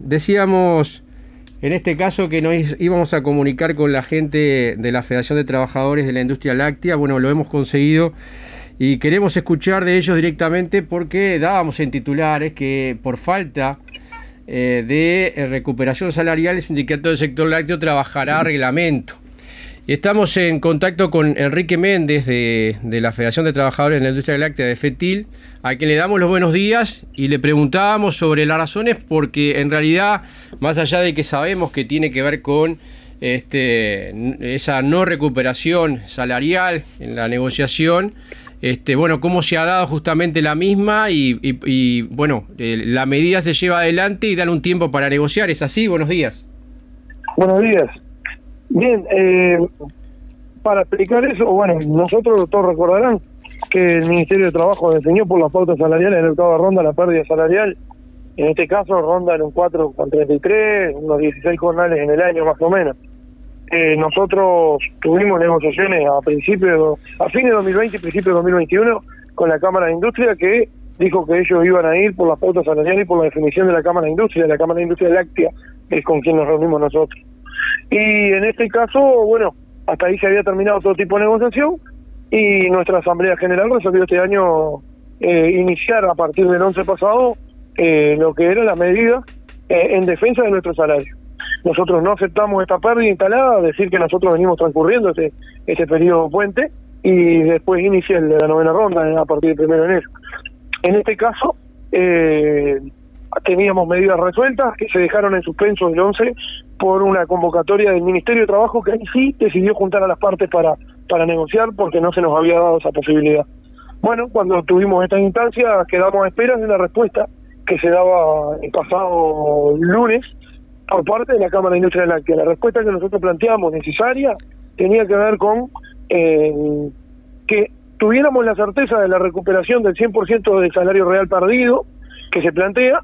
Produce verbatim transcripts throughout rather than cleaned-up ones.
decíamos en este caso que nos íbamos a comunicar con la gente de la Federación de Trabajadores de la Industria Láctea. Bueno, lo hemos conseguido y queremos escuchar de ellos directamente porque dábamos en titulares que por falta eh, de recuperación salarial el sindicato del sector lácteo trabajará a reglamento. Y estamos en contacto con Enrique Méndez de, de la Federación de Trabajadores de la Industria Láctea de FETIL, a quien le damos los buenos días y le preguntábamos sobre las razones, porque en realidad, más allá de que sabemos que tiene que ver con este, esa no recuperación salarial en la negociación, este, bueno, cómo se ha dado justamente la misma y, y, y bueno, eh, la medida se lleva adelante y dan un tiempo para negociar. ¿Es así? Buenos días. Buenos días. Bien, eh, para explicar eso, bueno, nosotros todos recordarán que el Ministerio de Trabajo definió por las pautas salariales en la octava ronda la pérdida salarial. En este caso ronda en un cuatro coma treinta y tres, unos dieciséis jornales en el año más o menos. Eh, nosotros tuvimos negociaciones a principios, a fines de dos mil veinte y principios de dos mil veintiuno con la Cámara de Industria, que dijo que ellos iban a ir por las pautas salariales y por la definición de la Cámara de Industria. La Cámara de Industria Láctea es con quien nos reunimos nosotros. Y en este caso, bueno, hasta ahí se había terminado todo tipo de negociación y nuestra Asamblea General resolvió este año eh, iniciar a partir del once pasado eh, lo que era la medida eh, en defensa de nuestro salario. Nosotros no aceptamos esta pérdida instalada, decir que nosotros venimos transcurriendo este, este periodo puente y después inicia la novena ronda a partir del primero de enero. En este caso, eh, teníamos medidas resueltas que se dejaron en suspenso el once por una convocatoria del Ministerio de Trabajo, que ahí sí decidió juntar a las partes para, para negociar porque no se nos había dado esa posibilidad. Bueno, cuando tuvimos esta instancia quedamos a esperas de una respuesta que se daba el pasado lunes por parte de la Cámara de Industria Láctea. La respuesta que nosotros planteamos necesaria tenía que ver con eh, que tuviéramos la certeza de la recuperación del cien por ciento del salario real perdido que se plantea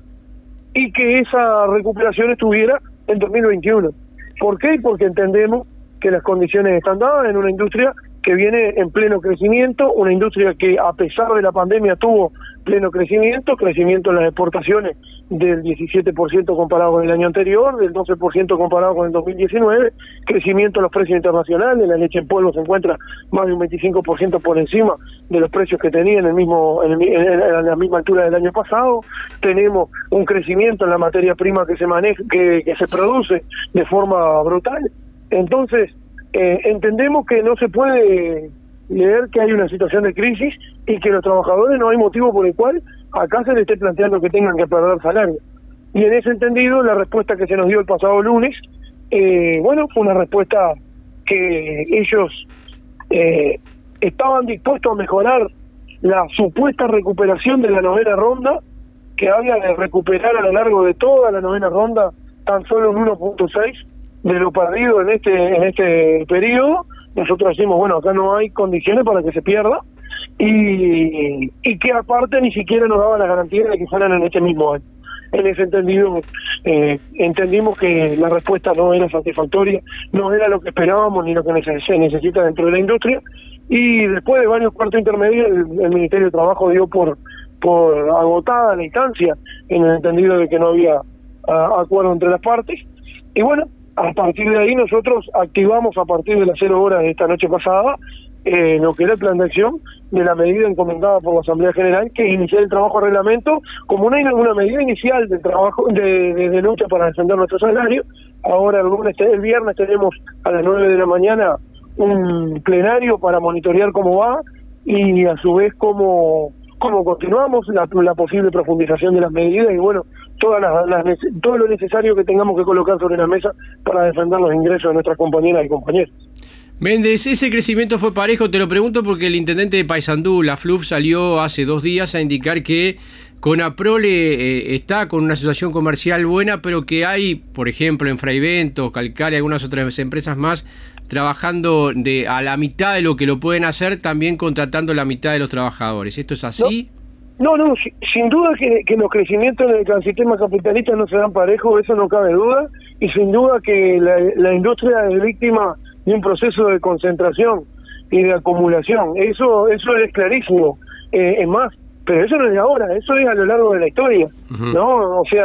y que esa recuperación estuviera en dos mil veintiuno. ¿Por qué? Porque entendemos que las condiciones están dadas en una industria que viene en pleno crecimiento, una industria que a pesar de la pandemia tuvo pleno crecimiento, crecimiento en las exportaciones del diecisiete por ciento comparado con el año anterior, del doce por ciento comparado con el dos mil diecinueve, crecimiento en los precios internacionales, la leche en polvo se encuentra más de un veinticinco por ciento por encima de los precios que tenía en el mismo en, el, en la misma altura del año pasado, tenemos un crecimiento en la materia prima que se maneja, que, que se produce de forma brutal. Entonces, eh, entendemos que no se puede leer que hay una situación de crisis y que los trabajadores no hay motivo por el cual acá se les esté planteando que tengan que perder salario. Y en ese entendido, la respuesta que se nos dio el pasado lunes, eh, bueno, fue una respuesta que ellos eh, estaban dispuestos a mejorar la supuesta recuperación de la novena ronda, que había de recuperar a lo largo de toda la novena ronda tan solo un uno punto seis de lo perdido en este en este periodo. Nosotros decimos, bueno, acá no hay condiciones para que se pierda y, y que aparte ni siquiera nos daba la garantía de que fueran en este mismo año. En ese entendido, eh, entendimos que la respuesta no era satisfactoria, no era lo que esperábamos ni lo que se necesita dentro de la industria, y después de varios cuartos intermedios el, el Ministerio de Trabajo dio por por agotada la instancia, en el entendido de que no había uh, acuerdo entre las partes, y bueno, a partir de ahí nosotros activamos a partir de las cero horas de esta noche pasada eh, lo que era el plan de acción de la medida encomendada por la Asamblea General, que es iniciar el trabajo a reglamento como una, una medida inicial del trabajo de, de, de lucha para defender nuestro salario. Ahora el lunes, el viernes tenemos a las nueve de la mañana un plenario para monitorear cómo va y a su vez cómo, cómo continuamos la, la posible profundización de las medidas y bueno, todas las, las, todo lo necesario que tengamos que colocar sobre la mesa para defender los ingresos de nuestras compañeras y compañeros. Méndez, ese crecimiento fue parejo, te lo pregunto porque el intendente de Paysandú, la F L U F, salió hace dos días a indicar que Conaprole eh, está con una situación comercial buena, pero que hay, por ejemplo, en Fraiventos, Calcare y algunas otras empresas más, trabajando de a la mitad de lo que lo pueden hacer, también contratando la mitad de los trabajadores. ¿Esto es así? No, no, no sin duda que, que los crecimientos en el sistema capitalista no se dan parejos, eso no cabe duda, y sin duda que la, la industria es víctima de un proceso de concentración y de acumulación. Eso eso es clarísimo. Eh, es más, pero eso no es de ahora, eso es a lo largo de la historia, uh-huh. ¿no? O sea,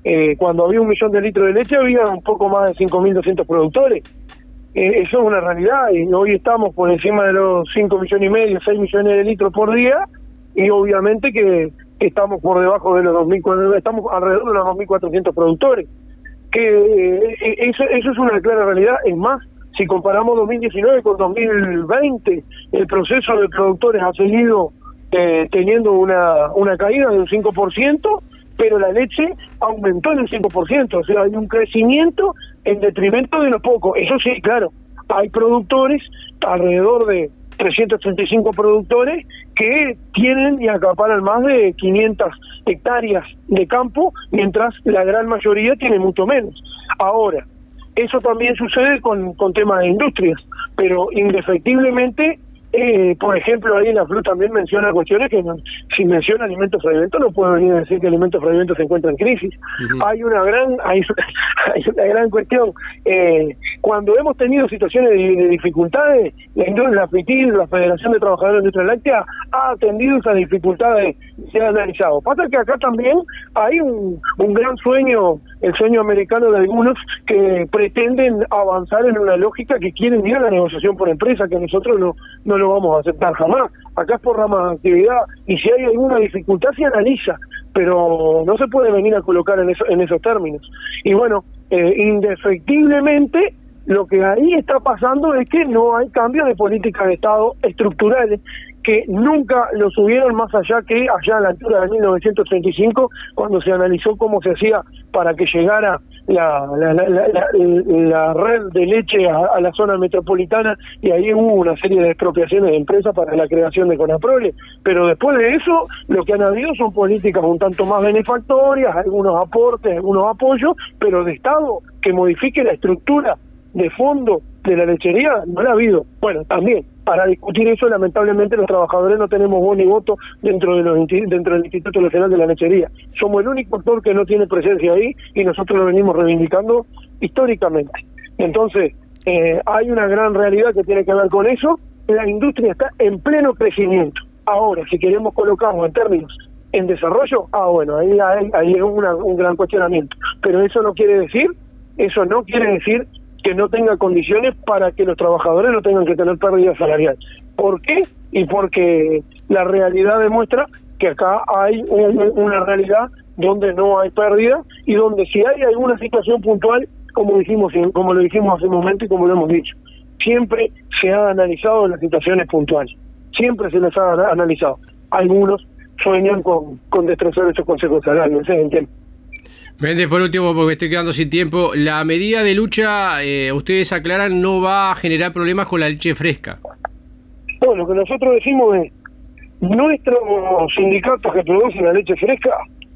Eh, cuando había un millón de litros de leche había un poco más de cinco mil doscientos productores. Eh, eso es una realidad y hoy estamos por encima de los cinco millones y medio, seis millones de litros por día y obviamente que, que estamos por debajo de los dos mil, estamos alrededor de los dos mil cuatrocientos productores. Que eh, eso, eso es una clara realidad. Es más, si comparamos dos mil diecinueve con dos mil veinte, el proceso de productores ha seguido eh, teniendo una, una caída de un cinco por ciento, pero la leche aumentó en un cinco por ciento, o sea, hay un crecimiento en detrimento de lo poco. Eso sí, claro, hay productores, alrededor de trescientos treinta y cinco productores, que tienen y acaparan más de quinientas hectáreas de campo, mientras la gran mayoría tiene mucho menos. Ahora, eso también sucede con, con temas de industrias, pero indefectiblemente, eh, por ejemplo, ahí en la F L U también menciona cuestiones que, no, si menciona alimentos fragmentos, no puedo venir a decir que alimentos fragmentos se encuentran en crisis. Uh-huh. Hay una gran hay, hay una gran cuestión. Eh, cuando hemos tenido situaciones de, de dificultades, la industria, la F I T I, la Federación de Trabajadores de la Industria Láctea, ha atendido esas dificultades y se ha analizado. Pasa que acá también hay un, un gran sueño, el sueño americano de algunos que pretenden avanzar en una lógica que quieren ir a la negociación por empresa, que nosotros no, no lo vamos a aceptar jamás. Acá es por rama de actividad y si hay alguna dificultad se analiza, pero no se puede venir a colocar en, eso, en esos términos. Y bueno, eh, indefectiblemente lo que ahí está pasando es que no hay cambio de políticas de Estado estructurales que nunca los hubieron, más allá que allá a la altura de mil novecientos treinta y cinco, cuando se analizó cómo se hacía para que llegara la, la, la, la, la, la red de leche a, a la zona metropolitana, y ahí hubo una serie de expropiaciones de empresas para la creación de Conaprole. Pero después de eso, lo que han habido son políticas un tanto más benefactorias, algunos aportes, algunos apoyos, pero de Estado que modifique la estructura de fondo de la lechería no la ha habido. Bueno, también para discutir eso, lamentablemente los trabajadores no tenemos voz ni voto dentro de los dentro del Instituto Nacional de la Lechería. Somos el único actor que no tiene presencia ahí y nosotros lo venimos reivindicando históricamente. Entonces, eh, hay una gran realidad que tiene que ver con eso. La industria está en pleno crecimiento. Ahora, si queremos colocarlo en términos en desarrollo, ah bueno, ahí hay, ahí hay una, un gran cuestionamiento. Pero eso no quiere decir, eso no quiere decir que no tenga condiciones para que los trabajadores no tengan que tener pérdida salarial. ¿Por qué? Y porque la realidad demuestra que acá hay un, una realidad donde no hay pérdida y donde si hay alguna situación puntual, como dijimos, como lo dijimos hace un momento y como lo hemos dicho, siempre se ha analizado las situaciones puntuales, siempre se las ha analizado. Algunos sueñan con, con destrozar estos consejos salariales, ¿se entiende? Méndez, por último, porque estoy quedando sin tiempo, la medida de lucha, eh, ustedes aclaran, no va a generar problemas con la leche fresca. Bueno, lo que nosotros decimos es, nuestros sindicatos que producen la leche fresca,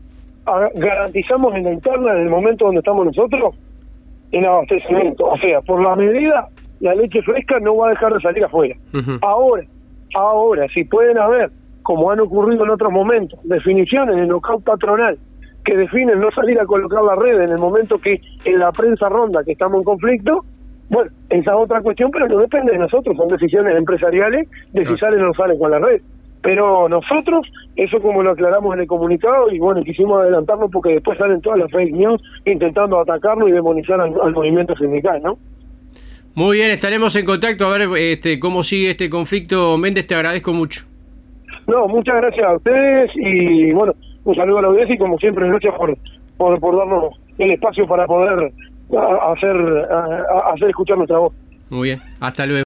a, garantizamos en la interna, en el momento donde estamos nosotros, el abastecimiento. O sea, por la medida, la leche fresca no va a dejar de salir afuera. Uh-huh. Ahora, ahora, si pueden haber, como han ocurrido en otros momentos, definiciones de knockout patronal, que definen no salir a colocar la red en el momento que en la prensa ronda que estamos en conflicto, bueno, esa es otra cuestión, pero no depende de nosotros, son decisiones empresariales de si salen o no salen con la red. Pero nosotros, eso como lo aclaramos en el comunicado, y bueno, quisimos adelantarlo porque después salen todas las fake news intentando atacarlo y demonizar al, al movimiento sindical, ¿no? Muy bien, estaremos en contacto a ver este cómo sigue este conflicto. Méndez, te agradezco mucho. No, muchas gracias a ustedes y bueno, un saludo a la audiencia y como siempre gracias por, por, por darnos el espacio para poder a, a hacer, a, a hacer escuchar nuestra voz. Muy bien, hasta luego.